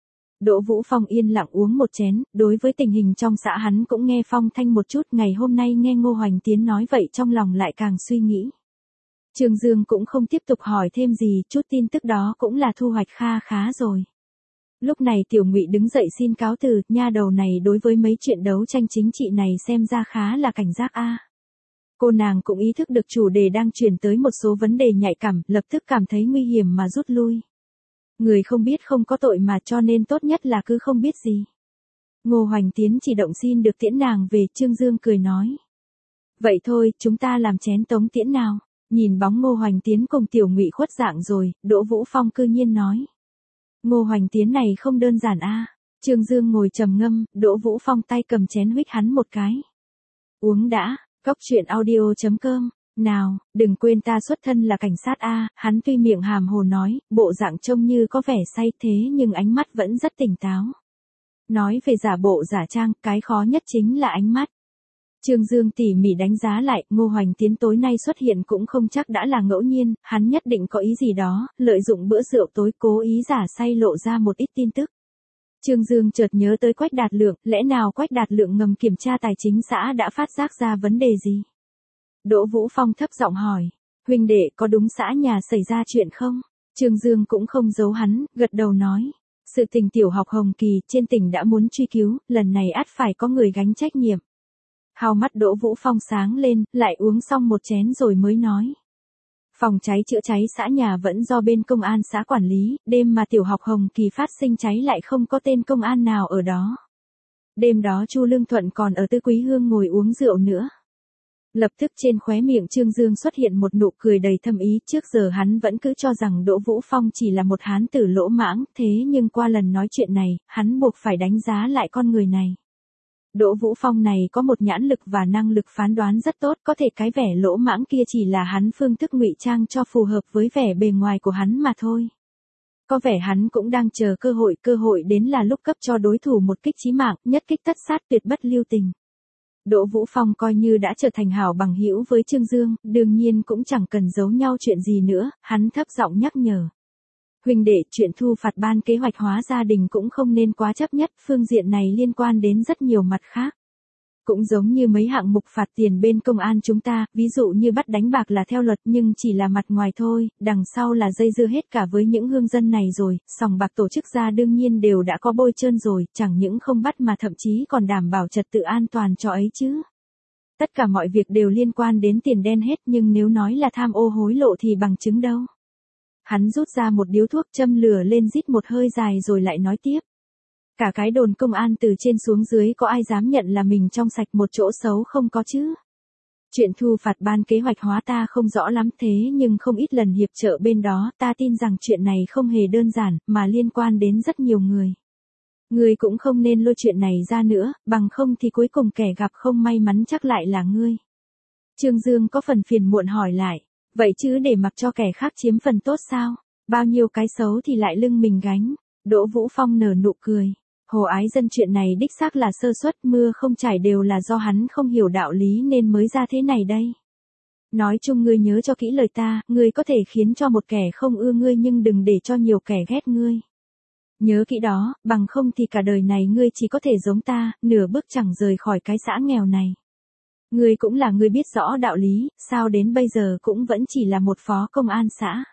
Đỗ Vũ Phong yên lặng uống một chén, đối với tình hình trong xã hắn cũng nghe phong thanh một chút, ngày hôm nay nghe Ngô Hoành Tiến nói vậy trong lòng lại càng suy nghĩ. Trương Dương cũng không tiếp tục hỏi thêm gì, chút tin tức đó cũng là thu hoạch kha khá rồi. Lúc này Tiểu Ngụy đứng dậy xin cáo từ, nha đầu này đối với mấy chuyện đấu tranh chính trị này xem ra khá là cảnh giác a. Cô nàng cũng ý thức được chủ đề đang chuyển tới một số vấn đề nhạy cảm, lập tức cảm thấy nguy hiểm mà rút lui. Người không biết không có tội mà, cho nên tốt nhất là cứ không biết gì. Ngô Hoành Tiến chỉ động xin được tiễn nàng về, Trương Dương cười nói. Vậy thôi, chúng ta làm chén tống tiễn nào. Nhìn bóng Ngô Hoành Tiến cùng Tiểu Ngụy khuất dạng rồi, Đỗ Vũ Phong cư nhiên nói. Ngô Hoành Tiến này không đơn giản a. Trương Dương ngồi trầm ngâm, Đỗ Vũ Phong tay cầm chén huých hắn một cái. Uống đã, cốc truyện audio chấm com. Nào, đừng quên ta xuất thân là cảnh sát a. Hắn tuy miệng hàm hồ nói, bộ dạng trông như có vẻ say thế nhưng ánh mắt vẫn rất tỉnh táo. Nói về giả bộ giả trang, cái khó nhất chính là ánh mắt. Trương Dương tỉ mỉ đánh giá lại, Ngô Hoành Tiến tối nay xuất hiện cũng không chắc đã là ngẫu nhiên, hắn nhất định có ý gì đó, lợi dụng bữa rượu tối cố ý giả say lộ ra một ít tin tức. Trương Dương chợt nhớ tới Quách Đạt Lượng, lẽ nào Quách Đạt Lượng ngầm kiểm tra tài chính xã đã phát giác ra vấn đề gì? Đỗ Vũ Phong thấp giọng hỏi, huynh đệ có đúng xã nhà xảy ra chuyện không? Trương Dương cũng không giấu hắn, gật đầu nói. Sự tình tiểu học Hồng Kỳ trên tỉnh đã muốn truy cứu, lần này ắt phải có người gánh trách nhiệm. Hào mắt Đỗ Vũ Phong sáng lên, lại uống xong một chén rồi mới nói. Phòng cháy chữa cháy xã nhà vẫn do bên công an xã quản lý, đêm mà tiểu học Hồng Kỳ phát sinh cháy lại không có tên công an nào ở đó. Đêm đó Chu Lương Thuận còn ở Tư Quý Hương ngồi uống rượu nữa. Lập tức trên khóe miệng Trương Dương xuất hiện một nụ cười đầy thâm ý, trước giờ hắn vẫn cứ cho rằng Đỗ Vũ Phong chỉ là một hán tử lỗ mãng, thế nhưng qua lần nói chuyện này, hắn buộc phải đánh giá lại con người này. Đỗ Vũ Phong này có một nhãn lực và năng lực phán đoán rất tốt, có thể cái vẻ lỗ mãng kia chỉ là hắn phương thức ngụy trang cho phù hợp với vẻ bề ngoài của hắn mà thôi. Có vẻ hắn cũng đang chờ cơ hội, cơ hội đến là lúc cấp cho đối thủ một kích chí mạng, nhất kích tất sát tuyệt bất lưu tình. Đỗ Vũ Phong coi như đã trở thành hảo bằng hữu với Trương Dương, đương nhiên cũng chẳng cần giấu nhau chuyện gì nữa, hắn thấp giọng nhắc nhở. Huynh đệ, chuyện thu phạt ban kế hoạch hóa gia đình cũng không nên quá chấp nhất, phương diện này liên quan đến rất nhiều mặt khác. Cũng giống như mấy hạng mục phạt tiền bên công an chúng ta, ví dụ như bắt đánh bạc là theo luật nhưng chỉ là mặt ngoài thôi, đằng sau là dây dưa hết cả với những hương dân này rồi, sòng bạc tổ chức ra đương nhiên đều đã có bôi trơn rồi, chẳng những không bắt mà thậm chí còn đảm bảo trật tự an toàn cho ấy chứ. Tất cả mọi việc đều liên quan đến tiền đen hết, nhưng nếu nói là tham ô hối lộ thì bằng chứng đâu. Hắn rút ra một điếu thuốc châm lửa lên rít một hơi dài rồi lại nói tiếp. Cả cái đồn công an từ trên xuống dưới có ai dám nhận là mình trong sạch một chỗ xấu không có chứ. Chuyện thu phạt ban kế hoạch hóa ta không rõ lắm thế nhưng không ít lần hiệp trợ bên đó, ta tin rằng chuyện này không hề đơn giản mà liên quan đến rất nhiều người. Ngươi cũng không nên lôi chuyện này ra nữa, bằng không thì cuối cùng kẻ gặp không may mắn chắc lại là ngươi. Trương Dương có phần phiền muộn hỏi lại, vậy chứ để mặc cho kẻ khác chiếm phần tốt sao? Bao nhiêu cái xấu thì lại lưng mình gánh. Đỗ Vũ Phong nở nụ cười. Hồ ái dân chuyện này đích xác là sơ suất, mưa không trải đều là do hắn không hiểu đạo lý nên mới ra thế này đây. Nói chung ngươi nhớ cho kỹ lời ta, ngươi có thể khiến cho một kẻ không ưa ngươi nhưng đừng để cho nhiều kẻ ghét ngươi. Nhớ kỹ đó, bằng không thì cả đời này ngươi chỉ có thể giống ta, nửa bước chẳng rời khỏi cái xã nghèo này. Ngươi cũng là người biết rõ đạo lý, sao đến bây giờ cũng vẫn chỉ là một phó công an xã.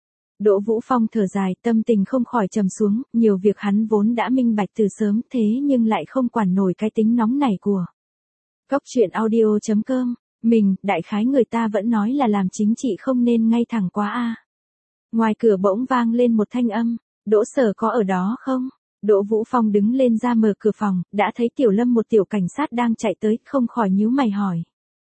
Đỗ Vũ Phong thở dài, tâm tình không khỏi trầm xuống, nhiều việc hắn vốn đã minh bạch từ sớm thế nhưng lại không quản nổi cái tính nóng này của. Cốc truyện audio chấm com, mình, đại khái người ta vẫn nói là làm chính trị không nên ngay thẳng quá a. Ngoài cửa bỗng vang lên một thanh âm, Đỗ Sở có ở đó không? Đỗ Vũ Phong đứng lên ra mở cửa phòng, đã thấy Tiểu Lâm một tiểu cảnh sát đang chạy tới, không khỏi nhíu mày hỏi.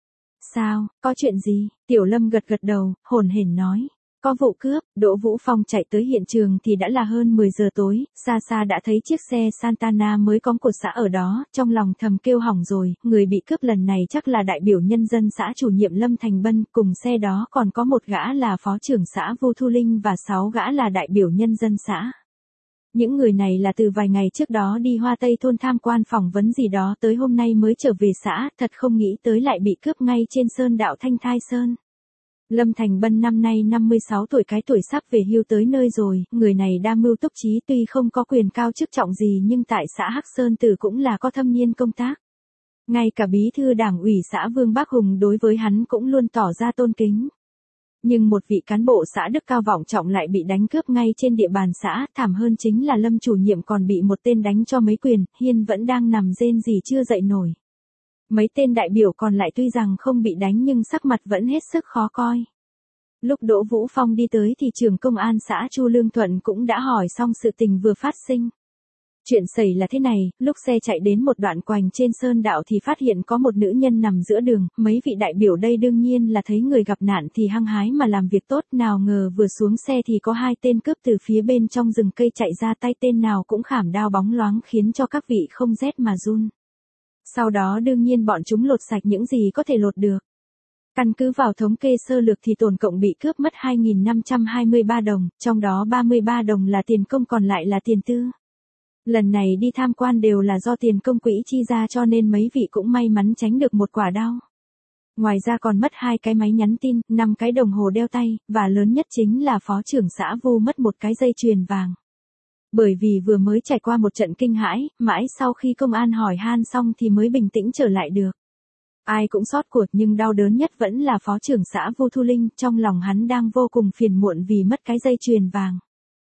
Sao, có chuyện gì? Tiểu Lâm gật gật đầu, hồn hển nói. Có vụ cướp. Đỗ Vũ Phong chạy tới hiện trường thì đã là hơn mười giờ tối, xa xa đã thấy chiếc xe Santana mới có của xã ở đó, trong lòng thầm kêu hỏng rồi, người bị cướp lần này chắc là đại biểu nhân dân xã chủ nhiệm Lâm Thành Bân, cùng xe đó còn có một gã là phó trưởng xã Vu Thu Linh và sáu gã là đại biểu nhân dân xã. Những người này là từ vài ngày trước đó đi Hoa Tây thôn tham quan phỏng vấn gì đó tới hôm nay mới trở về xã, thật không nghĩ tới lại bị cướp ngay trên sơn đạo Thanh Thai Sơn. Lâm Thành Bân năm nay năm mươi sáu tuổi, cái tuổi sắp về hưu tới nơi rồi, người này đa mưu túc trí, tuy không có quyền cao chức trọng gì nhưng tại xã Hắc Sơn Tử cũng là có thâm niên công tác. Ngay cả bí thư đảng ủy xã Vương Bác Hùng đối với hắn cũng luôn tỏ ra tôn kính. Nhưng một vị cán bộ xã đức cao vọng trọng lại bị đánh cướp ngay trên địa bàn xã, thảm hơn chính là Lâm chủ nhiệm còn bị một tên đánh cho mấy quyền, Hiên vẫn đang nằm rên rỉ chưa dậy nổi. Mấy tên đại biểu còn lại tuy rằng không bị đánh nhưng sắc mặt vẫn hết sức khó coi. Lúc Đỗ Vũ Phong đi tới thì trưởng công an xã Chu Lương Thuận cũng đã hỏi xong sự tình vừa phát sinh. Chuyện xảy là thế này, lúc xe chạy đến một đoạn quanh trên sơn đạo thì phát hiện có một nữ nhân nằm giữa đường, mấy vị đại biểu đây đương nhiên là thấy người gặp nạn thì hăng hái mà làm việc tốt, nào ngờ vừa xuống xe thì có hai tên cướp từ phía bên trong rừng cây chạy ra, tay tên nào cũng khảm đao bóng loáng khiến cho các vị không rét mà run. Sau đó đương nhiên bọn chúng lột sạch những gì có thể lột được. Căn cứ vào thống kê sơ lược thì tổng cộng bị cướp mất hai nghìn năm trăm hai mươi ba đồng, trong đó ba mươi ba đồng là tiền công còn lại là tiền tư. Lần này đi tham quan đều là do tiền công quỹ chi ra cho nên mấy vị cũng may mắn tránh được một quả đau. Ngoài ra còn mất hai cái máy nhắn tin, năm cái đồng hồ đeo tay, và lớn nhất chính là phó trưởng xã Vu mất một cái dây chuyền vàng. Bởi vì vừa mới trải qua một trận kinh hãi, mãi sau khi công an hỏi han xong thì mới bình tĩnh trở lại được. Ai cũng xót ruột nhưng đau đớn nhất vẫn là phó trưởng xã Vu Thu Linh, trong lòng hắn đang vô cùng phiền muộn vì mất cái dây chuyền vàng.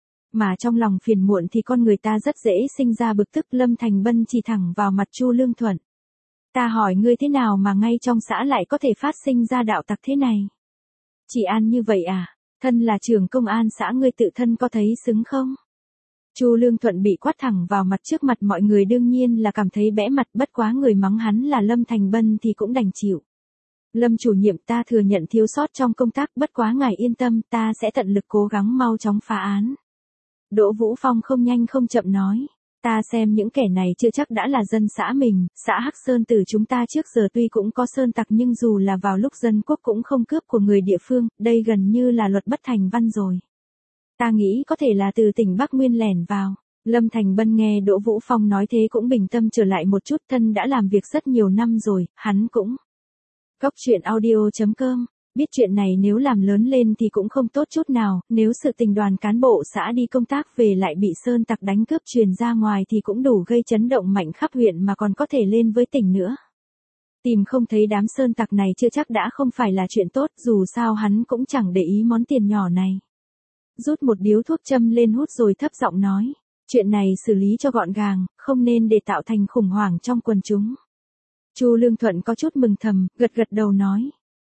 Mà trong lòng phiền muộn thì con người ta rất dễ sinh ra bực tức. Lâm Thành Bân chỉ thẳng vào mặt Chu Lương Thuận. Ta hỏi ngươi thế nào mà ngay trong xã lại có thể phát sinh ra đạo tặc thế này? Chỉ an như vậy à? Thân là trưởng công an xã ngươi tự thân có thấy xứng không? Chu Lương Thuận bị quát thẳng vào mặt trước mặt mọi người đương nhiên là cảm thấy bẽ mặt, bất quá người mắng hắn là Lâm Thành Bân thì cũng đành chịu. Lâm chủ nhiệm, ta thừa nhận thiếu sót trong công tác, bất quá ngài yên tâm, ta sẽ tận lực cố gắng mau chóng phá án. Đỗ Vũ Phong không nhanh không chậm nói, ta xem những kẻ này chưa chắc đã là dân xã mình, xã Hắc Sơn từ chúng ta trước giờ tuy cũng có sơn tặc nhưng dù là vào lúc dân quốc cũng không cướp của người địa phương, đây gần như là luật bất thành văn rồi. Ta nghĩ có thể là từ tỉnh Bắc Nguyên lẻn vào. Lâm Thành Bân nghe Đỗ Vũ Phong nói thế cũng bình tâm trở lại một chút, thân đã làm việc rất nhiều năm rồi, hắn cũng. Góc truyện audio chấm com, biết chuyện này nếu làm lớn lên thì cũng không tốt chút nào, nếu sự tình đoàn cán bộ xã đi công tác về lại bị sơn tặc đánh cướp truyền ra ngoài thì cũng đủ gây chấn động mạnh khắp huyện mà còn có thể lên với tỉnh nữa. Tìm không thấy đám sơn tặc này chưa chắc đã không phải là chuyện tốt, dù sao hắn cũng chẳng để ý món tiền nhỏ này. Rút một điếu thuốc châm lên hút rồi thấp giọng nói, chuyện này xử lý cho gọn gàng, không nên để tạo thành khủng hoảng trong quần chúng. Chu Lương Thuận có chút mừng thầm, gật gật đầu nói.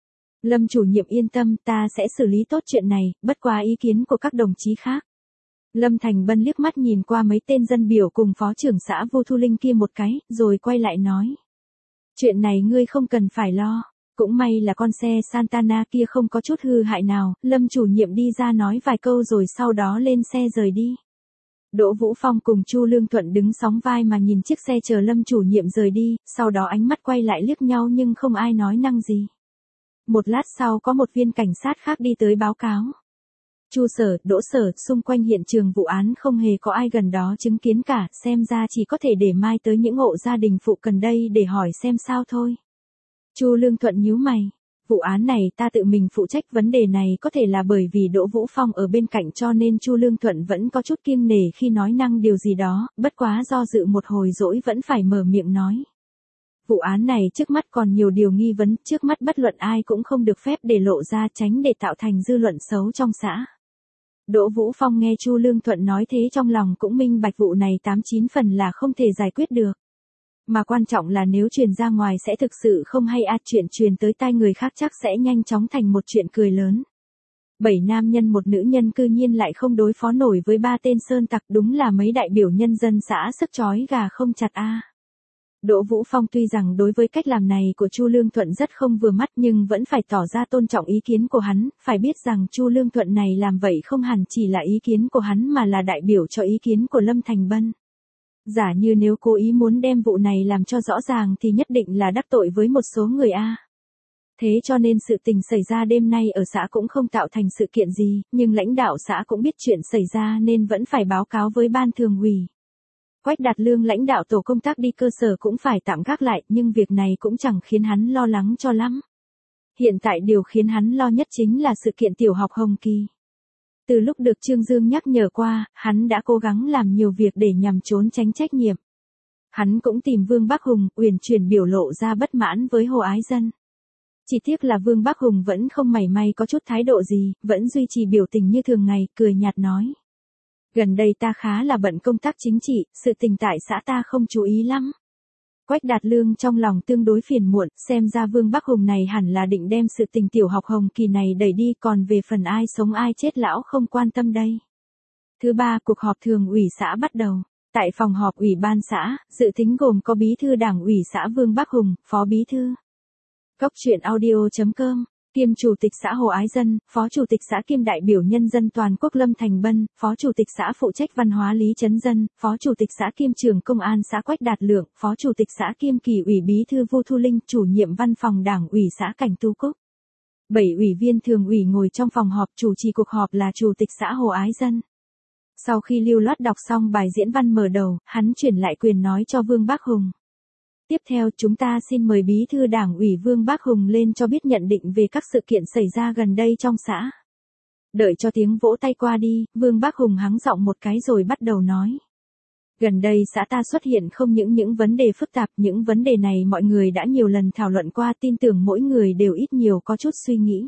Lâm chủ nhiệm yên tâm, ta sẽ xử lý tốt chuyện này, bất quá ý kiến của các đồng chí khác. Lâm Thành Bân liếc mắt nhìn qua mấy tên dân biểu cùng phó trưởng xã Vu Thu Linh kia một cái, rồi quay lại nói. Chuyện này ngươi không cần phải lo. Cũng may là con xe Santana kia không có chút hư hại nào, Lâm chủ nhiệm đi ra nói vài câu rồi sau đó lên xe rời đi. Đỗ Vũ Phong cùng Chu Lương Thuận đứng sóng vai mà nhìn chiếc xe chờ Lâm chủ nhiệm rời đi, sau đó ánh mắt quay lại liếc nhau nhưng không ai nói năng gì. Một lát sau có một viên cảnh sát khác đi tới báo cáo. Chu sở, Đỗ sở, xung quanh hiện trường vụ án không hề có ai gần đó chứng kiến cả, xem ra chỉ có thể để mai tới những hộ gia đình phụ cận đây để hỏi xem sao thôi. Chu Lương Thuận nhíu mày, vụ án này ta tự mình phụ trách, vấn đề này có thể là bởi vì Đỗ Vũ Phong ở bên cạnh cho nên Chu Lương Thuận vẫn có chút kiêng nể khi nói năng điều gì đó, bất quá do dự một hồi dỗi vẫn phải mở miệng nói. Vụ án này trước mắt còn nhiều điều nghi vấn, trước mắt bất luận ai cũng không được phép để lộ ra, tránh để tạo thành dư luận xấu trong xã. Đỗ Vũ Phong nghe Chu Lương Thuận nói thế trong lòng cũng minh bạch vụ này tám chín phần là không thể giải quyết được. Mà quan trọng là nếu truyền ra ngoài sẽ thực sự không hay a, chuyện truyền tới tai người khác chắc sẽ nhanh chóng thành một chuyện cười lớn. Bảy nam nhân một nữ nhân cư nhiên lại không đối phó nổi với ba tên sơn tặc, đúng là mấy đại biểu nhân dân xã sức chói gà không chặt a. Đỗ Vũ Phong tuy rằng đối với cách làm này của Chu Lương Thuận rất không vừa mắt nhưng vẫn phải tỏ ra tôn trọng ý kiến của hắn, phải biết rằng Chu Lương Thuận này làm vậy không hẳn chỉ là ý kiến của hắn mà là đại biểu cho ý kiến của Lâm Thành Bân. Giả như nếu cố ý muốn đem vụ này làm cho rõ ràng thì nhất định là đắc tội với một số người a. Thế cho nên sự tình xảy ra đêm nay ở xã cũng không tạo thành sự kiện gì, nhưng lãnh đạo xã cũng biết chuyện xảy ra nên vẫn phải báo cáo với ban thường ủy. Quách Đạt Lương lãnh đạo tổ công tác đi cơ sở cũng phải tạm gác lại, nhưng việc này cũng chẳng khiến hắn lo lắng cho lắm. Hiện tại điều khiến hắn lo nhất chính là sự kiện tiểu học Hồng Kỳ. Từ lúc được Trương Dương nhắc nhở qua, hắn đã cố gắng làm nhiều việc để nhằm trốn tránh trách nhiệm. Hắn cũng tìm Vương Bắc Hùng, uyển chuyển biểu lộ ra bất mãn với Hồ Ái Dân. Chỉ tiếc là Vương Bắc Hùng vẫn không mảy may có chút thái độ gì, vẫn duy trì biểu tình như thường ngày, cười nhạt nói. Gần đây ta khá là bận công tác chính trị, sự tình tại xã ta không chú ý lắm. Quách Đạt Lương trong lòng tương đối phiền muộn, xem ra Vương Bắc Hùng này hẳn là định đem sự tình tiểu học hồng kỳ này đẩy đi, còn về phần ai sống ai chết lão không quan tâm đây. Thứ ba, cuộc họp thường ủy xã bắt đầu. Tại phòng họp ủy ban xã, dự tính gồm có bí thư đảng ủy xã Vương Bắc Hùng, phó bí thư Cốc truyện audio chấm com, kiêm chủ tịch xã Hồ Ái Dân, phó chủ tịch xã kiêm đại biểu nhân dân toàn quốc Lâm Thành Bân, phó chủ tịch xã phụ trách văn hóa Lý Trấn Dân, phó chủ tịch xã kiêm trưởng công an xã Quách Đạt Lượng, phó chủ tịch xã kiêm kỳ ủy bí thư Vu Thu Linh, chủ nhiệm văn phòng đảng ủy xã Cảnh Tu Cúc. Bảy ủy viên thường ủy ngồi trong phòng họp, chủ trì cuộc họp là chủ tịch xã Hồ Ái Dân. Sau khi lưu loát đọc xong bài diễn văn mở đầu, hắn chuyển lại quyền nói cho Vương Bắc Hùng. Tiếp theo chúng ta xin mời bí thư đảng ủy Vương Bắc Hùng lên cho biết nhận định về các sự kiện xảy ra gần đây trong xã. Đợi cho tiếng vỗ tay qua đi, Vương Bắc Hùng hắng giọng một cái rồi bắt đầu nói. Gần đây xã ta xuất hiện không những những vấn đề phức tạp, những vấn đề này mọi người đã nhiều lần thảo luận qua, tin tưởng mỗi người đều ít nhiều có chút suy nghĩ.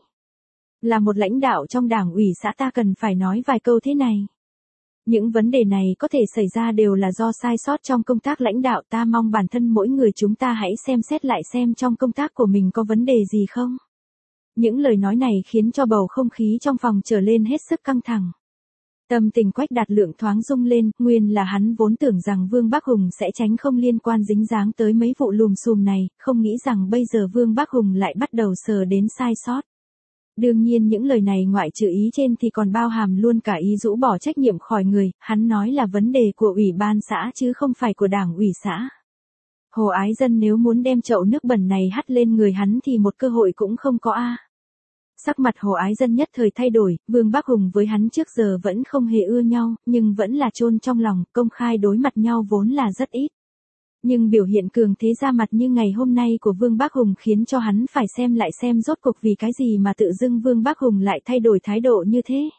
Là một lãnh đạo trong đảng ủy xã ta cần phải nói vài câu thế này. Những vấn đề này có thể xảy ra đều là do sai sót trong công tác lãnh đạo, ta mong bản thân mỗi người chúng ta hãy xem xét lại xem trong công tác của mình có vấn đề gì không. Những lời nói này khiến cho bầu không khí trong phòng trở lên hết sức căng thẳng. Tâm tình Quách Đạt Lượng thoáng rung lên, nguyên là hắn vốn tưởng rằng Vương Bắc Hùng sẽ tránh không liên quan dính dáng tới mấy vụ lùm xùm này, không nghĩ rằng bây giờ Vương Bắc Hùng lại bắt đầu sờ đến sai sót. Đương nhiên những lời này ngoại trừ ý trên thì còn bao hàm luôn cả ý rũ bỏ trách nhiệm khỏi người, hắn nói là vấn đề của ủy ban xã chứ không phải của đảng ủy xã. Hồ Ái Dân nếu muốn đem chậu nước bẩn này hắt lên người hắn thì một cơ hội cũng không có a. Sắc mặt Hồ Ái Dân nhất thời thay đổi, Vương Bắc Hùng với hắn trước giờ vẫn không hề ưa nhau, nhưng vẫn là chôn trong lòng, công khai đối mặt nhau vốn là rất ít. Nhưng biểu hiện cường thế ra mặt như ngày hôm nay của Vương Bắc Hùng khiến cho hắn phải xem lại xem rốt cuộc vì cái gì mà tự dưng Vương Bắc Hùng lại thay đổi thái độ như thế.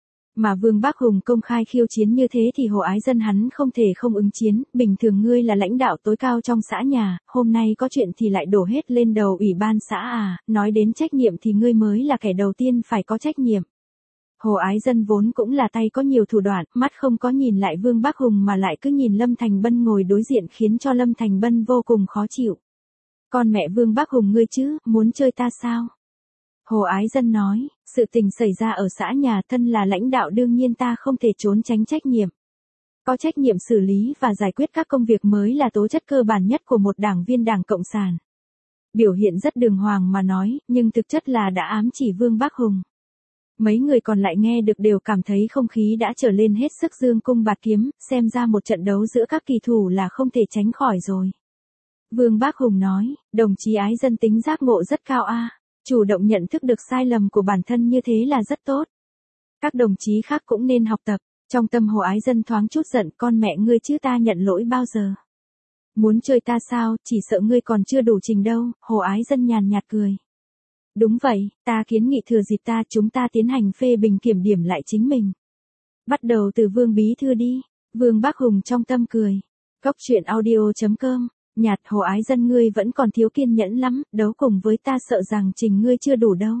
Mà Vương Bắc Hùng công khai khiêu chiến như thế thì Hồ Ái Dân hắn không thể không ứng chiến, bình thường ngươi là lãnh đạo tối cao trong xã nhà, hôm nay có chuyện thì lại đổ hết lên đầu ủy ban xã à, nói đến trách nhiệm thì ngươi mới là kẻ đầu tiên phải có trách nhiệm. Hồ Ái Dân vốn cũng là tay có nhiều thủ đoạn, mắt không có nhìn lại Vương Bắc Hùng mà lại cứ nhìn Lâm Thành Bân ngồi đối diện khiến cho Lâm Thành Bân vô cùng khó chịu. Con mẹ Vương Bắc Hùng ngươi chứ, muốn chơi ta sao? Hồ Ái Dân nói, sự tình xảy ra ở xã nhà thân là lãnh đạo đương nhiên ta không thể trốn tránh trách nhiệm. Có trách nhiệm xử lý và giải quyết các công việc mới là tố chất cơ bản nhất của một đảng viên Đảng Cộng sản. Biểu hiện rất đường hoàng mà nói, nhưng thực chất là đã ám chỉ Vương Bắc Hùng. Mấy người còn lại nghe được đều cảm thấy không khí đã trở lên hết sức dương cung bạt kiếm, xem ra một trận đấu giữa các kỳ thủ là không thể tránh khỏi rồi. Vương Bắc Hùng nói, đồng chí Ái Dân tính giác ngộ rất cao a, chủ động nhận thức được sai lầm của bản thân như thế là rất tốt. Các đồng chí khác cũng nên học tập. Trong tâm Hồ Ái Dân thoáng chút giận, con mẹ ngươi chứ ta nhận lỗi bao giờ. Muốn chơi ta sao, chỉ sợ ngươi còn chưa đủ trình đâu, Hồ Ái Dân nhàn nhạt cười. Đúng vậy, ta kiến nghị thừa dịp ta chúng ta tiến hành phê bình kiểm điểm lại chính mình. Bắt đầu từ Vương Bí Thư đi, Vương Bắc Hùng trong tâm cười. Cốc truyện audio chấm com, nhạt Hồ Ái Dân ngươi vẫn còn thiếu kiên nhẫn lắm, đấu cùng với ta sợ rằng trình ngươi chưa đủ đâu.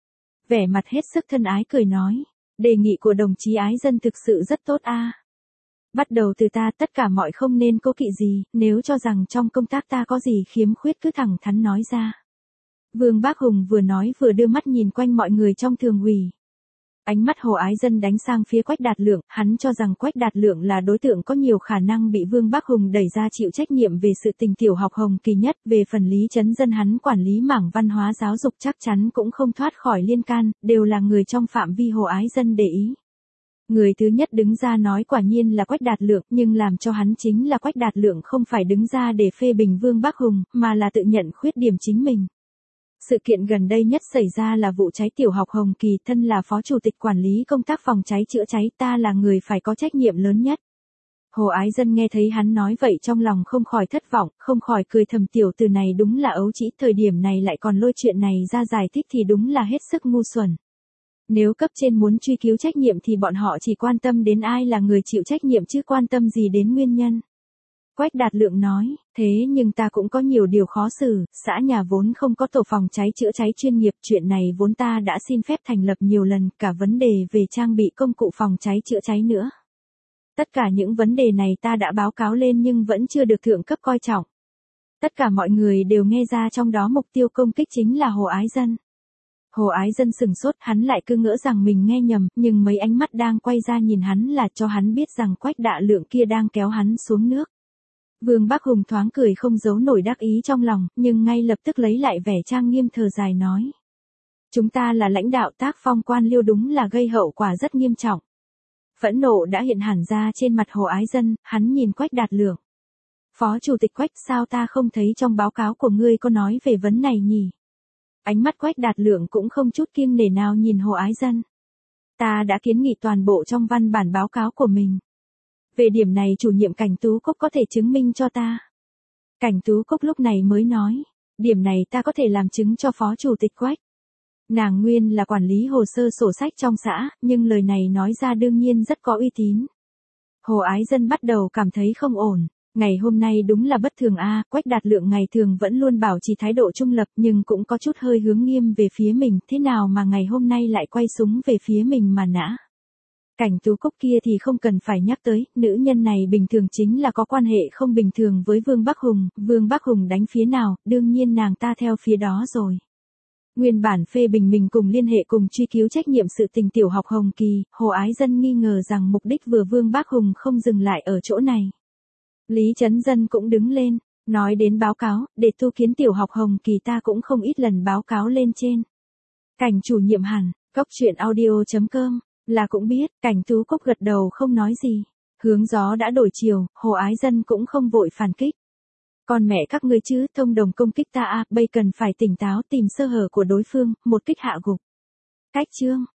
Vẻ mặt hết sức thân ái cười nói, đề nghị của đồng chí Ái Dân thực sự rất tốt a. Bắt đầu từ ta tất cả mọi không nên cố kỵ gì, nếu cho rằng trong công tác ta có gì khiếm khuyết cứ thẳng thắn nói ra. Vương Bắc Hùng vừa nói vừa đưa mắt nhìn quanh mọi người trong thường ủy. Ánh mắt Hồ Ái Dân đánh sang phía Quách Đạt Lượng, hắn cho rằng Quách Đạt Lượng là đối tượng có nhiều khả năng bị Vương Bắc Hùng đẩy ra chịu trách nhiệm về sự tình tiểu học hồng kỳ nhất, về phần Lý Trấn Dân hắn quản lý mảng văn hóa giáo dục chắc chắn cũng không thoát khỏi liên can, đều là người trong phạm vi Hồ Ái Dân để ý. Người thứ nhất đứng ra nói quả nhiên là Quách Đạt Lượng, nhưng làm cho hắn chính là Quách Đạt Lượng không phải đứng ra để phê bình Vương Bắc Hùng, mà là tự nhận khuyết điểm chính mình. Sự kiện gần đây nhất xảy ra là vụ cháy tiểu học Hồng Kỳ, thân là phó chủ tịch quản lý công tác phòng cháy chữa cháy, ta là người phải có trách nhiệm lớn nhất. Hồ Ái Dân nghe thấy hắn nói vậy trong lòng không khỏi thất vọng, không khỏi cười thầm tiểu từ này đúng là ấu trĩ, thời điểm này lại còn lôi chuyện này ra giải thích thì đúng là hết sức ngu xuẩn. Nếu cấp trên muốn truy cứu trách nhiệm thì bọn họ chỉ quan tâm đến ai là người chịu trách nhiệm chứ quan tâm gì đến nguyên nhân. Quách Đạt Lượng nói, thế nhưng ta cũng có nhiều điều khó xử, xã nhà vốn không có tổ phòng cháy chữa cháy chuyên nghiệp, chuyện này vốn ta đã xin phép thành lập nhiều lần, cả vấn đề về trang bị công cụ phòng cháy chữa cháy nữa. Tất cả những vấn đề này ta đã báo cáo lên nhưng vẫn chưa được thượng cấp coi trọng. Tất cả mọi người đều nghe ra trong đó mục tiêu công kích chính là Hồ Ái Dân. Hồ Ái Dân sừng sốt, hắn lại cứ ngỡ rằng mình nghe nhầm, nhưng mấy ánh mắt đang quay ra nhìn hắn là cho hắn biết rằng Quách Đạ Lượng kia đang kéo hắn xuống nước. Vương Bắc Hùng thoáng cười không giấu nổi đắc ý trong lòng, nhưng ngay lập tức lấy lại vẻ trang nghiêm thở dài nói. Chúng ta là lãnh đạo tác phong quan liêu đúng là gây hậu quả rất nghiêm trọng. Phẫn nộ đã hiện hẳn ra trên mặt Hồ Ái Dân, hắn nhìn Quách Đạt Lượng. Phó Chủ tịch Quách, sao ta không thấy trong báo cáo của ngươi có nói về vấn này nhỉ? Ánh mắt Quách Đạt Lượng cũng không chút kiêng nể nào nhìn Hồ Ái Dân. Ta đã kiến nghị toàn bộ trong văn bản báo cáo của mình. Về điểm này chủ nhiệm Cảnh Tú Cúc có thể chứng minh cho ta. Cảnh Tú Cúc lúc này mới nói, điểm này ta có thể làm chứng cho Phó Chủ tịch Quách. Nàng nguyên là quản lý hồ sơ sổ sách trong xã, nhưng lời này nói ra đương nhiên rất có uy tín. Hồ Ái Dân bắt đầu cảm thấy không ổn. Ngày hôm nay đúng là bất thường a, à, Quách Đạt Lượng ngày thường vẫn luôn bảo trì thái độ trung lập nhưng cũng có chút hơi hướng nghiêm về phía mình, thế nào mà ngày hôm nay lại quay súng về phía mình mà nã. Cảnh Tú Cúc kia thì không cần phải nhắc tới, nữ nhân này bình thường chính là có quan hệ không bình thường với Vương Bắc Hùng, Vương Bắc Hùng đánh phía nào, đương nhiên nàng ta theo phía đó rồi. Nguyên bản phê bình mình cùng liên hệ cùng truy cứu trách nhiệm sự tình tiểu học Hồng Kỳ, Hồ Ái Dân nghi ngờ rằng mục đích vừa Vương Bắc Hùng không dừng lại ở chỗ này. Lý Chấn Dân cũng đứng lên, nói đến báo cáo, để tu kiến tiểu học Hồng Kỳ ta cũng không ít lần báo cáo lên trên. Cảnh chủ nhiệm hẳn, cốc truyện audio chấm com, là cũng biết, Cảnh Tú Cúc gật đầu không nói gì. Hướng gió đã đổi chiều, Hồ Ái Dân cũng không vội phản kích. Còn mẹ các ngươi chứ, thông đồng công kích ta à, bây cần phải tỉnh táo tìm sơ hở của đối phương, một kích hạ gục. Cách chương.